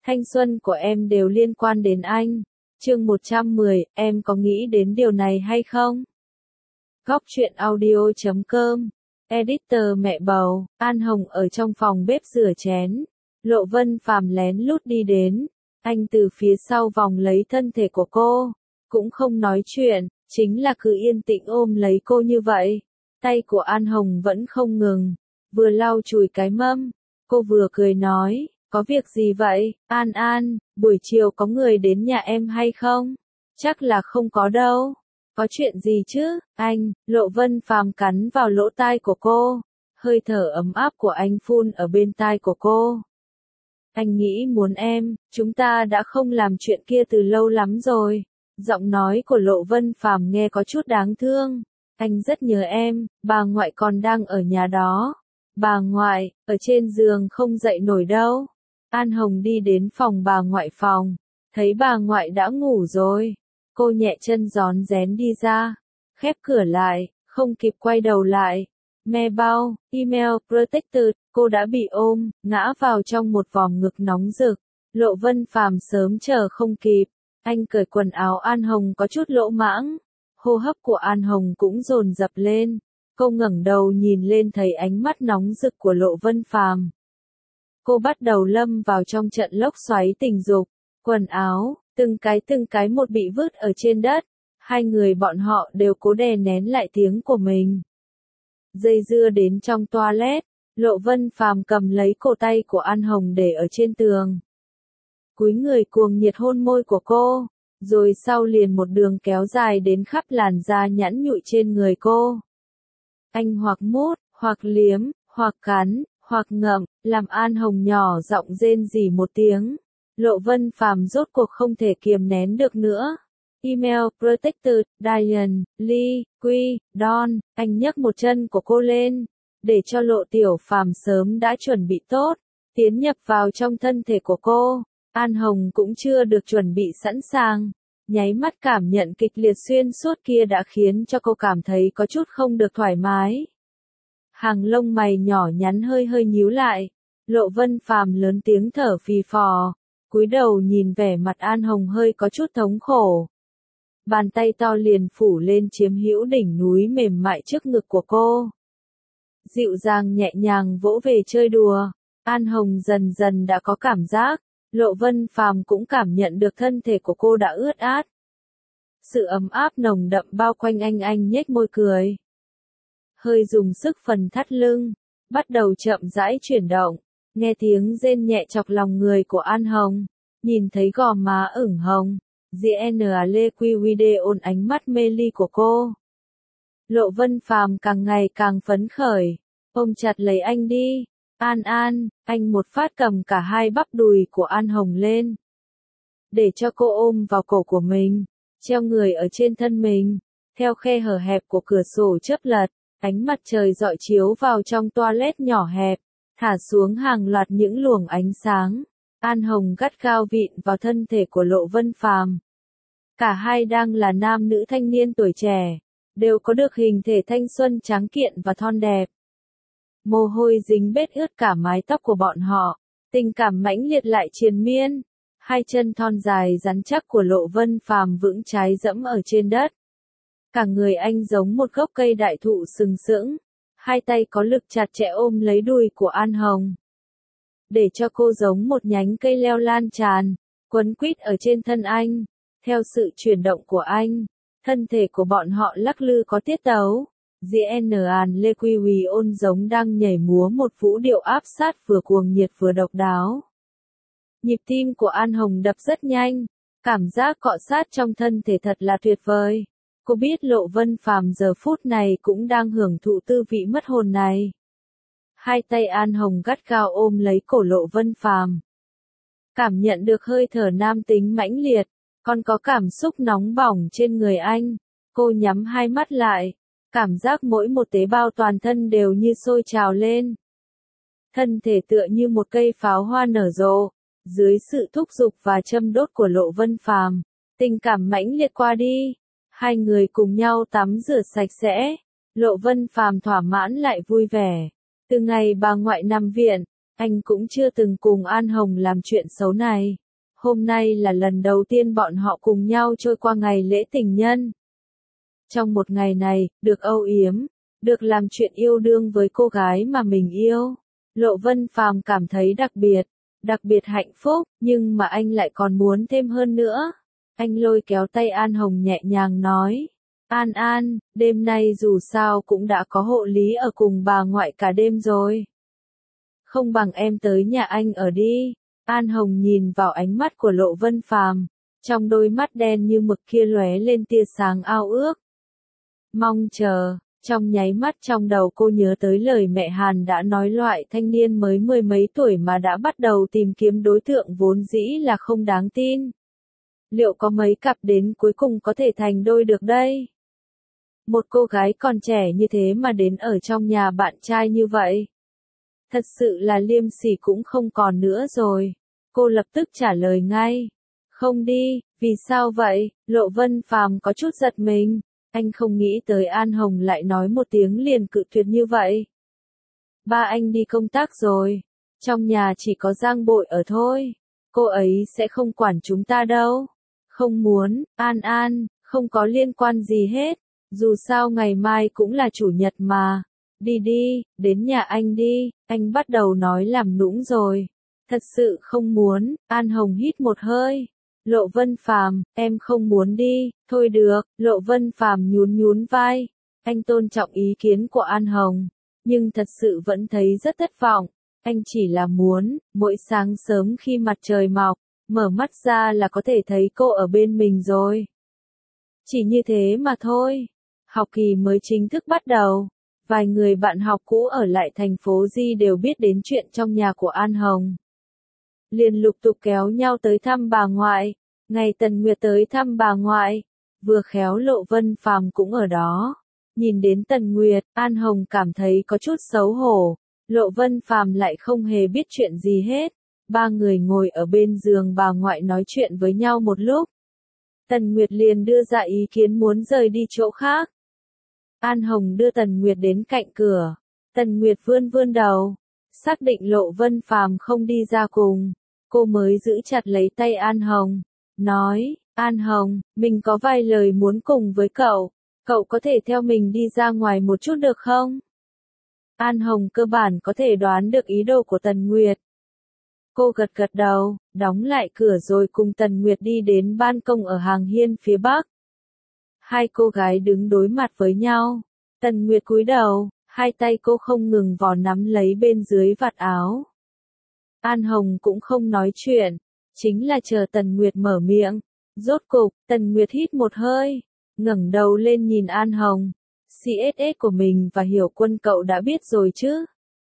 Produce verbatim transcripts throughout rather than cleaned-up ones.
thanh xuân của em đều liên quan đến anh. Chương một trăm mười, em có nghĩ đến điều này hay không? Góc truyện audio chấm com. Editor mẹ bầu, An Hồng ở trong phòng bếp rửa chén. Lộ Vân Phàm lén lút đi đến. Anh từ phía sau vòng lấy thân thể của cô. Cũng không nói chuyện, chính là cứ yên tĩnh ôm lấy cô như vậy. Tay của An Hồng vẫn không ngừng. Vừa lau chùi cái mâm. Cô vừa cười nói, có việc gì vậy, An An, buổi chiều có người đến nhà em hay không? Chắc là không có đâu. Có chuyện gì chứ, anh? Lộ Vân Phàm cắn vào lỗ tai của cô. Hơi thở ấm áp của anh phun ở bên tai của cô. Anh nghĩ muốn em, chúng ta đã không làm chuyện kia từ lâu lắm rồi. Giọng nói của Lộ Vân Phàm nghe có chút đáng thương. Anh rất nhớ em, bà ngoại còn đang ở nhà đó. Bà ngoại, ở trên giường không dậy nổi đâu. An Hồng đi đến phòng bà ngoại phòng. Thấy bà ngoại đã ngủ rồi. Cô nhẹ chân gión rén đi ra. Khép cửa lại, không kịp quay đầu lại. Me bao, email, protector, cô đã bị ôm, ngã vào trong một vòng ngực nóng rực. Lộ Vân Phàm sớm chờ không kịp. Anh cởi quần áo An Hồng có chút lỗ mãng. Hô hấp của An Hồng cũng dồn dập lên. Cô ngẩng đầu nhìn lên thấy ánh mắt nóng rực của Lộ Vân Phàm. Cô bắt đầu lâm vào trong trận lốc xoáy tình dục. Quần áo, từng cái từng cái một bị vứt ở trên đất. Hai người bọn họ đều cố đè nén lại tiếng của mình. Dây dưa đến trong toilet, Lộ Vân Phàm cầm lấy cổ tay của An Hồng để ở trên tường. Cúi người cuồng nhiệt hôn môi của cô, rồi sau liền một đường kéo dài đến khắp làn da nhẵn nhụi trên người cô. Anh hoặc mút, hoặc liếm, hoặc cắn, hoặc ngậm, làm An Hồng nhỏ giọng rên rỉ một tiếng. Lộ Vân Phàm rốt cuộc không thể kiềm nén được nữa. Email, Protector, Diane, Lee, Quy, Don, anh nhấc một chân của cô lên, để cho Lộ Tiểu Phàm sớm đã chuẩn bị tốt, tiến nhập vào trong thân thể của cô. An Hồng cũng chưa được chuẩn bị sẵn sàng. Nháy mắt cảm nhận kịch liệt xuyên suốt kia đã khiến cho cô cảm thấy có chút không được thoải mái. Hàng lông mày nhỏ nhắn hơi hơi nhíu lại. Lộ Vân Phàm lớn tiếng thở phì phò, cúi đầu nhìn vẻ mặt An Hồng hơi có chút thống khổ. Bàn tay to liền phủ lên chiếm hữu đỉnh núi mềm mại trước ngực của cô. Dịu dàng nhẹ nhàng vỗ về chơi đùa. An Hồng dần dần đã có cảm giác. Lộ Vân Phàm cũng cảm nhận được thân thể của cô đã ướt át. Sự ấm áp nồng đậm bao quanh anh anh nhếch môi cười. Hơi dùng sức phần thắt lưng, bắt đầu chậm rãi chuyển động, nghe tiếng rên nhẹ chọc lòng người của An Hồng, nhìn thấy gò má ửng hồng, Gianna Lê Quy Quy ôn ánh mắt mê ly của cô. Lộ Vân Phàm càng ngày càng phấn khởi, ôm chặt lấy anh đi. An An, anh một phát cầm cả hai bắp đùi của An Hồng lên. Để cho cô ôm vào cổ của mình, treo người ở trên thân mình, theo khe hở hẹp của cửa sổ chớp lật, ánh mặt trời rọi chiếu vào trong toilet nhỏ hẹp, thả xuống hàng loạt những luồng ánh sáng. An Hồng gắt gao vịn vào thân thể của Lộ Vân Phàm. Cả hai đang là nam nữ thanh niên tuổi trẻ, đều có được hình thể thanh xuân tráng kiện và thon đẹp. Mồ hôi dính bết ướt cả mái tóc của bọn họ, tình cảm mãnh liệt lại triền miên. Hai chân thon dài rắn chắc của Lộ Vân Phàm vững trái dẫm ở trên đất. Cả người anh giống một gốc cây đại thụ sừng sững, hai tay có lực chặt chẽ ôm lấy đùi của An Hồng. Để cho cô giống một nhánh cây leo lan tràn, quấn quýt ở trên thân anh. Theo sự chuyển động của anh, thân thể của bọn họ lắc lư có tiết tấu. Gianna Lê Quy Quy ôn giống đang nhảy múa một vũ điệu áp sát vừa cuồng nhiệt vừa độc đáo. Nhịp tim của An Hồng đập rất nhanh, cảm giác cọ sát trong thân thể thật là tuyệt vời. Cô biết Lộ Vân Phàm giờ phút này cũng đang hưởng thụ tư vị mất hồn này. Hai tay An Hồng gắt gao ôm lấy cổ Lộ Vân Phàm. Cảm nhận được hơi thở nam tính mãnh liệt, còn có cảm xúc nóng bỏng trên người anh. Cô nhắm hai mắt lại, cảm giác mỗi một tế bào toàn thân đều như sôi trào lên. Thân thể tựa như một cây pháo hoa nở rộ, dưới sự thúc giục và châm đốt của Lộ Vân Phàm, tình cảm mãnh liệt qua đi. Hai người cùng nhau tắm rửa sạch sẽ. Lộ Vân Phàm thỏa mãn lại vui vẻ. Từ ngày bà ngoại nằm viện, Anh cũng chưa từng cùng An Hồng làm chuyện xấu này. Hôm nay là lần đầu tiên bọn họ cùng nhau trôi qua ngày lễ tình nhân. Trong một ngày này, được âu yếm, được làm chuyện yêu đương với cô gái mà mình yêu, Lộ Vân Phàm cảm thấy đặc biệt, đặc biệt hạnh phúc, nhưng mà anh lại còn muốn thêm hơn nữa. Anh lôi kéo tay An Hồng nhẹ nhàng nói, An An, đêm nay dù sao cũng đã có hộ lý ở cùng bà ngoại cả đêm rồi. Không bằng em tới nhà anh ở đi. An Hồng nhìn vào ánh mắt của Lộ Vân Phàm, trong đôi mắt đen như mực kia lóe lên tia sáng ao ước. Mong chờ, trong nháy mắt trong đầu cô nhớ tới lời mẹ Hàn đã nói, loại thanh niên mới mười mấy tuổi mà đã bắt đầu tìm kiếm đối tượng vốn dĩ là không đáng tin. Liệu có mấy cặp đến cuối cùng có thể thành đôi được đây? Một cô gái còn trẻ như thế mà đến ở trong nhà bạn trai như vậy. Thật sự là liêm sỉ cũng không còn nữa rồi. Cô lập tức trả lời ngay. Không đi, vì sao vậy? Lộ Vân Phàm có chút giật mình. Anh không nghĩ tới An Hồng lại nói một tiếng liền cự tuyệt như vậy. Ba anh đi công tác rồi. Trong nhà chỉ có Giang Bội ở thôi. Cô ấy sẽ không quản chúng ta đâu. Không muốn, An An, không có liên quan gì hết. Dù sao ngày mai cũng là chủ nhật mà. Đi đi, đến nhà anh đi. Anh bắt đầu nói làm nũng rồi. Thật sự không muốn. An Hồng hít một hơi. Lộ Vân Phàm, em không muốn đi. Thôi được. Lộ Vân Phàm nhún nhún vai. Anh tôn trọng ý kiến của An Hồng, nhưng thật sự vẫn thấy rất thất vọng. Anh chỉ là muốn, mỗi sáng sớm khi mặt trời mọc, mở mắt ra là có thể thấy cô ở bên mình rồi. Chỉ như thế mà thôi. Học kỳ mới chính thức bắt đầu. Vài người bạn học cũ ở lại thành phố Di đều biết đến chuyện trong nhà của An Hồng. Liền lục tục kéo nhau tới thăm bà ngoại. Ngày Tần Nguyệt tới thăm bà ngoại, vừa khéo Lộ Vân Phàm cũng ở đó. Nhìn đến Tần Nguyệt, An Hồng cảm thấy có chút xấu hổ. Lộ Vân Phàm lại không hề biết chuyện gì hết. Ba người ngồi ở bên giường bà ngoại nói chuyện với nhau một lúc. Tần Nguyệt liền đưa ra ý kiến muốn rời đi chỗ khác. An Hồng đưa Tần Nguyệt đến cạnh cửa. Tần Nguyệt vươn vươn đầu, xác định Lộ Vân Phàm không đi ra cùng. Cô mới giữ chặt lấy tay An Hồng, nói, An Hồng, mình có vài lời muốn cùng với cậu. Cậu có thể theo mình đi ra ngoài một chút được không? An Hồng cơ bản có thể đoán được ý đồ của Tần Nguyệt. Cô gật gật đầu, đóng lại cửa rồi cùng Tần Nguyệt đi đến ban công ở hàng hiên phía bắc. Hai cô gái đứng đối mặt với nhau. Tần Nguyệt cúi đầu, hai tay cô không ngừng vò nắm lấy bên dưới vạt áo. An Hồng cũng không nói chuyện, chính là chờ Tần Nguyệt mở miệng. Rốt cục, Tần Nguyệt hít một hơi, ngẩng đầu lên nhìn An Hồng. xê ét ét của mình và Hiểu Quân cậu đã biết rồi chứ?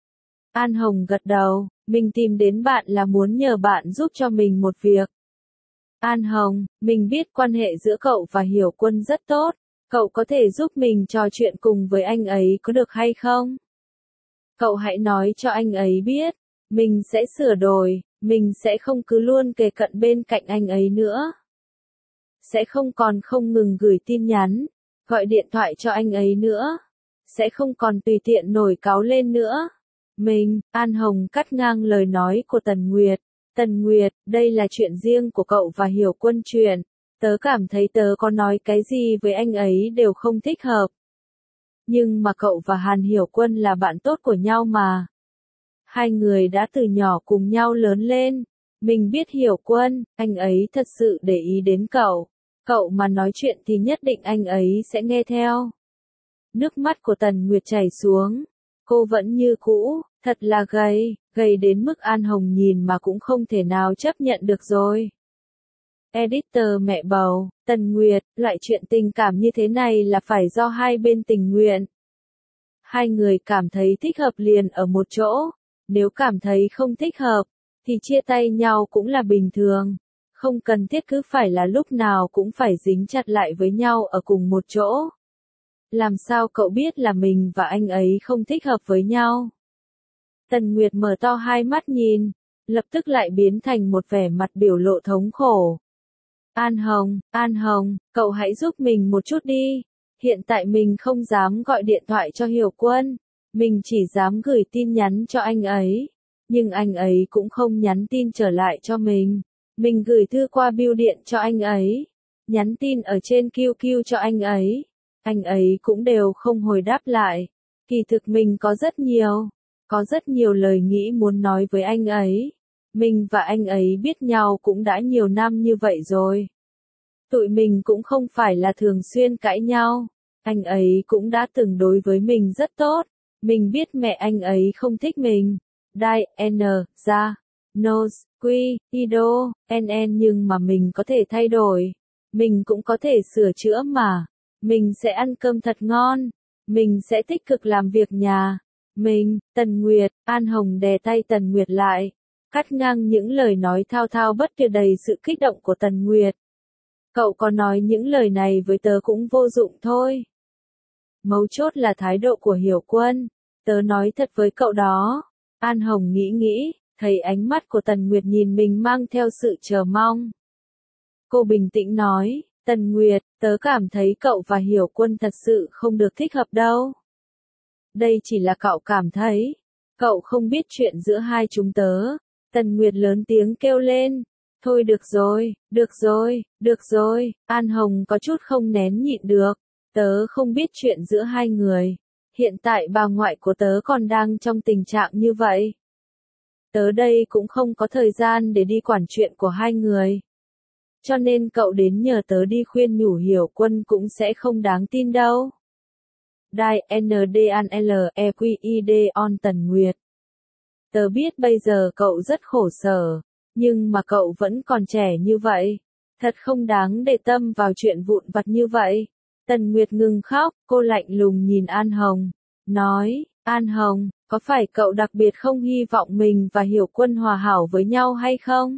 An Hồng gật đầu, mình tìm đến bạn là muốn nhờ bạn giúp cho mình một việc. An Hồng, mình biết quan hệ giữa cậu và Hiểu Quân rất tốt, cậu có thể giúp mình trò chuyện cùng với anh ấy có được hay không? Cậu hãy nói cho anh ấy biết, mình sẽ sửa đổi, mình sẽ không cứ luôn kề cận bên cạnh anh ấy nữa. Sẽ không còn không ngừng gửi tin nhắn, gọi điện thoại cho anh ấy nữa. Sẽ không còn tùy tiện nổi cáu lên nữa. Mình, An Hồng cắt ngang lời nói của Tần Nguyệt. Tần Nguyệt, đây là chuyện riêng của cậu và Hiểu Quân chuyện. Tớ cảm thấy tớ có nói cái gì với anh ấy đều không thích hợp. Nhưng mà cậu và Hàn Hiểu Quân là bạn tốt của nhau mà. Hai người đã từ nhỏ cùng nhau lớn lên. Mình biết Hiểu Quân, anh ấy thật sự để ý đến cậu. Cậu mà nói chuyện thì nhất định anh ấy sẽ nghe theo. Nước mắt của Tần Nguyệt chảy xuống. Cô vẫn như cũ, thật là gầy, gầy đến mức An Hồng nhìn mà cũng không thể nào chấp nhận được rồi. Editor mẹ bầu, Tần Nguyệt, loại chuyện tình cảm như thế này là phải do hai bên tình nguyện. Hai người cảm thấy thích hợp liền ở một chỗ, nếu cảm thấy không thích hợp, thì chia tay nhau cũng là bình thường. Không cần thiết cứ phải là lúc nào cũng phải dính chặt lại với nhau ở cùng một chỗ. Làm sao cậu biết là mình và anh ấy không thích hợp với nhau? Tần Nguyệt mở to hai mắt nhìn, lập tức lại biến thành một vẻ mặt biểu lộ thống khổ. An Hồng, An Hồng, cậu hãy giúp mình một chút đi. Hiện tại mình không dám gọi điện thoại cho Hiểu Quân, mình chỉ dám gửi tin nhắn cho anh ấy. nhưng anh ấy cũng không nhắn tin trở lại cho mình. Mình gửi thư qua bưu điện cho anh ấy, nhắn tin ở trên quy quy cho anh ấy, anh ấy cũng đều không hồi đáp lại. Kỳ thực mình có rất nhiều, có rất nhiều lời nghĩ muốn nói với anh ấy. Mình và anh ấy biết nhau cũng đã nhiều năm như vậy rồi. Tụi mình cũng không phải là thường xuyên cãi nhau. Anh ấy cũng đã từng đối với mình rất tốt. Mình biết mẹ anh ấy không thích mình. Đai, N, ra, Nose, Quy, Ido, N N nhưng mà mình có thể thay đổi. Mình cũng có thể sửa chữa mà. Mình sẽ ăn cơm thật ngon. Mình sẽ tích cực làm việc nhà. Mình, Tần Nguyệt, An Hồng đè tay Tần Nguyệt lại, cắt ngang những lời nói thao thao bất tuyệt đầy sự kích động của Tần Nguyệt. Cậu có nói những lời này với tớ cũng vô dụng thôi. Mấu chốt là thái độ của Hiểu Quân. Tớ nói thật với cậu đó. An Hồng nghĩ nghĩ, thấy ánh mắt của Tần Nguyệt nhìn mình mang theo sự chờ mong. Cô bình tĩnh nói, Tần Nguyệt, tớ cảm thấy cậu và Hiểu Quân thật sự không được thích hợp đâu. Đây chỉ là cậu cảm thấy. Cậu không biết chuyện giữa hai chúng tớ. Tần Nguyệt lớn tiếng kêu lên. Thôi được rồi, được rồi, được rồi. An Hồng có chút không nén nhịn được. Tớ không biết chuyện giữa hai người. Hiện tại bà ngoại của tớ còn đang trong tình trạng như vậy. Tớ đây cũng không có thời gian để đi quản chuyện của hai người. Cho nên cậu đến nhờ tớ đi khuyên nhủ Hiểu Quân cũng sẽ không đáng tin đâu. Đai, N D N L E Q I D on Tần Nguyệt. Tớ biết bây giờ cậu rất khổ sở, nhưng mà cậu vẫn còn trẻ như vậy. Thật không đáng để tâm vào chuyện vụn vặt như vậy. Tần Nguyệt ngừng khóc, cô lạnh lùng nhìn An Hồng. Nói, An Hồng, có phải cậu đặc biệt không hy vọng mình và Hiểu Quân hòa hảo với nhau hay không?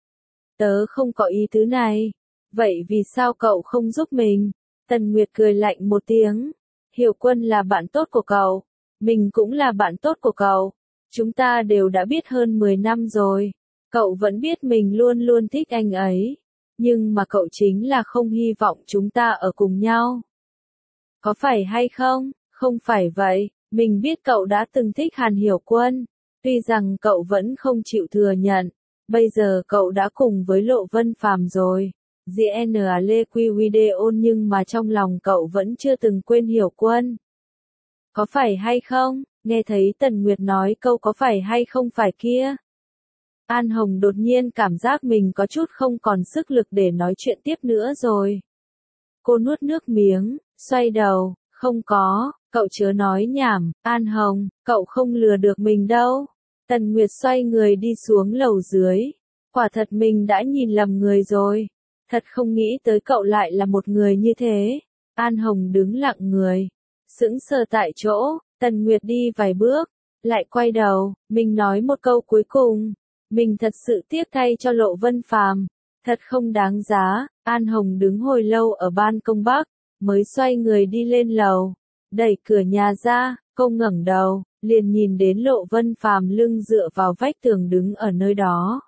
Tớ không có ý tứ này. Vậy vì sao cậu không giúp mình? Tần Nguyệt cười lạnh một tiếng. Hiểu Quân là bạn tốt của cậu. Mình cũng là bạn tốt của cậu. Chúng ta đều đã biết hơn mười năm rồi. Cậu vẫn biết mình luôn luôn thích anh ấy. Nhưng mà cậu chính là không hy vọng chúng ta ở cùng nhau. Có phải hay không? Không phải vậy. Mình biết cậu đã từng thích Hàn Hiểu Quân. Tuy rằng cậu vẫn không chịu thừa nhận. Bây giờ cậu đã cùng với Lộ Vân Phàm rồi. giê en a lê quy video nhưng mà trong lòng cậu vẫn chưa từng quên Hiểu Quân. Có phải hay không? Nghe thấy Tần Nguyệt nói câu có phải hay không phải kia. An Hồng đột nhiên cảm giác mình có chút không còn sức lực để nói chuyện tiếp nữa rồi. Cô nuốt nước miếng, xoay đầu, không có, cậu chớ nói nhảm, An Hồng, cậu không lừa được mình đâu. Tần Nguyệt xoay người đi xuống lầu dưới. Quả thật mình đã nhìn lầm người rồi. Thật không nghĩ tới cậu lại là một người như thế. An Hồng đứng lặng người, sững sờ tại chỗ. Tần Nguyệt đi vài bước, lại quay đầu, mình nói một câu cuối cùng. Mình thật sự tiếc thay cho Lộ Vân Phàm, thật không đáng giá. An Hồng đứng hồi lâu ở ban công bắc, mới xoay người đi lên lầu, đẩy cửa nhà ra, cô ngẩng đầu, liền nhìn đến Lộ Vân Phàm lưng dựa vào vách tường đứng ở nơi đó.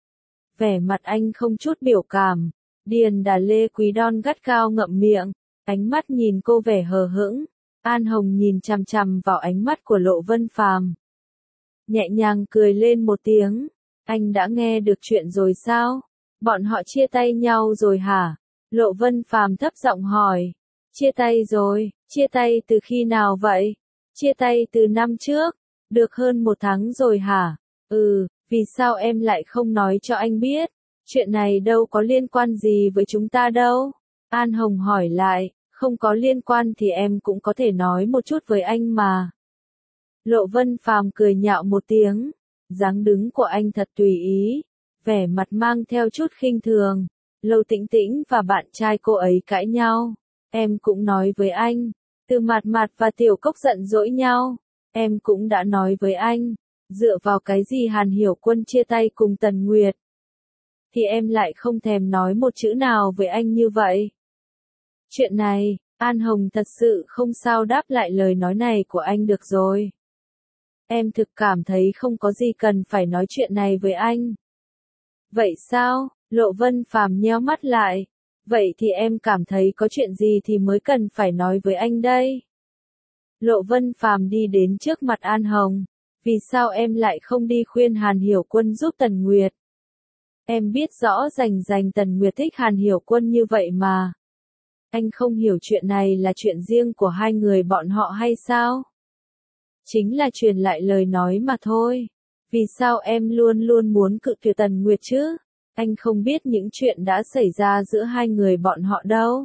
Vẻ mặt anh không chút biểu cảm, Điền Đà Lê Quý Đon gắt cao ngậm miệng, ánh mắt nhìn cô vẻ hờ hững. An Hồng nhìn chằm chằm vào ánh mắt của Lộ Vân Phàm, nhẹ nhàng cười lên một tiếng. Anh đã nghe được chuyện rồi sao? Bọn họ chia tay nhau rồi hả? Lộ Vân Phàm thấp giọng hỏi. Chia tay rồi, chia tay từ khi nào vậy? Chia tay từ năm trước, được hơn một tháng rồi hả? Ừ, vì sao em lại không nói cho anh biết? Chuyện này đâu có liên quan gì với chúng ta đâu. An Hồng hỏi lại, không có liên quan thì em cũng có thể nói một chút với anh mà. Lộ Vân Phàm cười nhạo một tiếng, dáng đứng của anh thật tùy ý, vẻ mặt mang theo chút khinh thường. Lâu Tĩnh Tĩnh và bạn trai cô ấy cãi nhau, em cũng nói với anh. Từ Mạt Mạt và Tiểu Cốc giận dỗi nhau, em cũng đã nói với anh. Dựa vào cái gì Hàn Hiểu Quân chia tay cùng Tần Nguyệt, thì em lại không thèm nói một chữ nào với anh như vậy. Chuyện này, An Hồng thật sự không sao đáp lại lời nói này của anh được rồi. Em thực cảm thấy không có gì cần phải nói chuyện này với anh. Vậy sao? Lộ Vân Phàm nheo mắt lại. Vậy thì em cảm thấy có chuyện gì thì mới cần phải nói với anh đây? Lộ Vân Phàm đi đến trước mặt An Hồng, Vì sao em lại không đi khuyên Hàn Hiểu Quân giúp Tần Nguyệt? Em biết rõ rành rành Tần Nguyệt thích Hàn Hiểu Quân như vậy mà. Anh không hiểu chuyện này là chuyện riêng của hai người bọn họ hay sao? Chính là truyền lại lời nói mà thôi. Vì sao em luôn luôn muốn cự tuyệt Tần Nguyệt chứ? Anh không biết những chuyện đã xảy ra giữa hai người bọn họ đâu.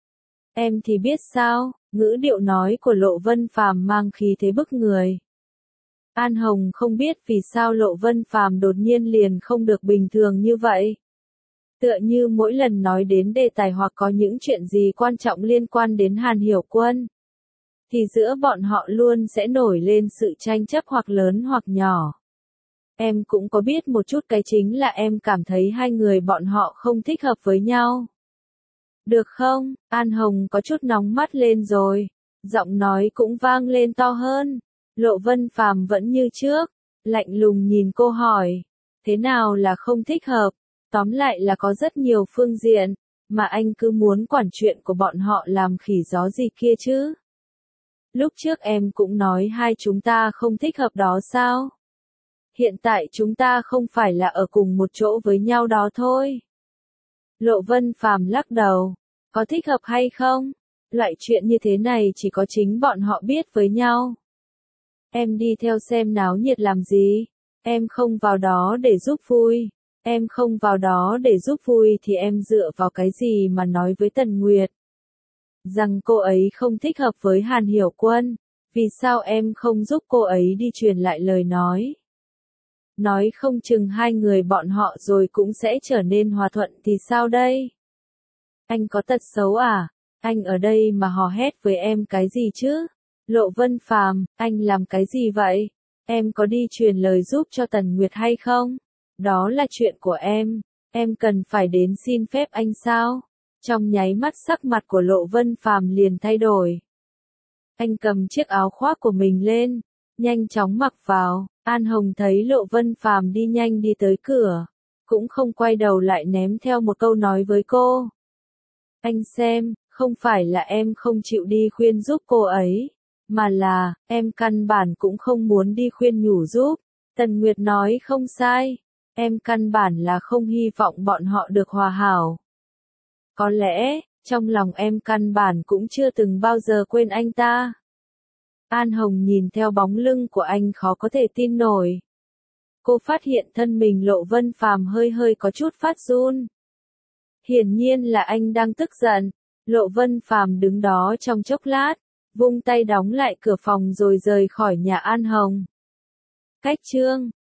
Em thì biết sao, ngữ điệu nói của Lộ Vân Phàm mang khí thế bức người. An Hồng không biết vì sao Lộ Vân Phàm đột nhiên liền không được bình thường như vậy. Tựa như mỗi lần nói đến đề tài hoặc có những chuyện gì quan trọng liên quan đến Hàn Hiểu Quân, thì giữa bọn họ luôn sẽ nổi lên sự tranh chấp hoặc lớn hoặc nhỏ. Em cũng có biết một chút, cái chính là em cảm thấy hai người bọn họ không thích hợp với nhau. Được không? An Hồng có chút nóng mắt lên rồi. Giọng nói cũng vang lên to hơn. Lộ Vân Phàm vẫn như trước, lạnh lùng nhìn cô hỏi. Thế nào là không thích hợp? Tóm lại là có rất nhiều phương diện, mà anh cứ muốn quản chuyện của bọn họ làm khỉ gió gì kia chứ. Lúc trước em cũng nói hai chúng ta không thích hợp đó sao? Hiện tại chúng ta không phải là ở cùng một chỗ với nhau đó thôi. Lộ Vân Phàm lắc đầu. Có thích hợp hay không? Loại chuyện như thế này chỉ có chính bọn họ biết với nhau. Em đi theo xem náo nhiệt làm gì? Em không vào đó để giúp vui. Em không vào đó để giúp vui thì em dựa vào cái gì mà nói với Tần Nguyệt rằng cô ấy không thích hợp với Hàn Hiểu Quân? Vì sao em không giúp cô ấy đi truyền lại lời nói? Nói không chừng hai người bọn họ rồi cũng sẽ trở nên hòa thuận thì sao đây? Anh có tật xấu à? Anh ở đây mà hò hét với em cái gì chứ? Lộ Vân Phàm, anh làm cái gì vậy? Em có đi truyền lời giúp cho Tần Nguyệt hay không? Đó là chuyện của em. Em cần phải đến xin phép anh sao? Trong nháy mắt sắc mặt của Lộ Vân Phàm liền thay đổi. Anh cầm chiếc áo khoác của mình lên, nhanh chóng mặc vào. An Hồng thấy Lộ Vân Phàm đi nhanh đi tới cửa, cũng không quay đầu lại ném theo một câu nói với cô. Anh xem, không phải là em không chịu đi khuyên giúp cô ấy, mà là, em căn bản cũng không muốn đi khuyên nhủ giúp. Tần Nguyệt nói không sai, em căn bản là không hy vọng bọn họ được hòa hảo. Có lẽ, trong lòng em căn bản cũng chưa từng bao giờ quên anh ta. An Hồng nhìn theo bóng lưng của anh khó có thể tin nổi. Cô phát hiện thân mình Lộ Vân Phàm hơi hơi có chút phát run. Hiển nhiên là anh đang tức giận. Lộ Vân Phàm đứng đó trong chốc lát, vung tay đóng lại cửa phòng rồi rời khỏi nhà An Hồng. Cách chương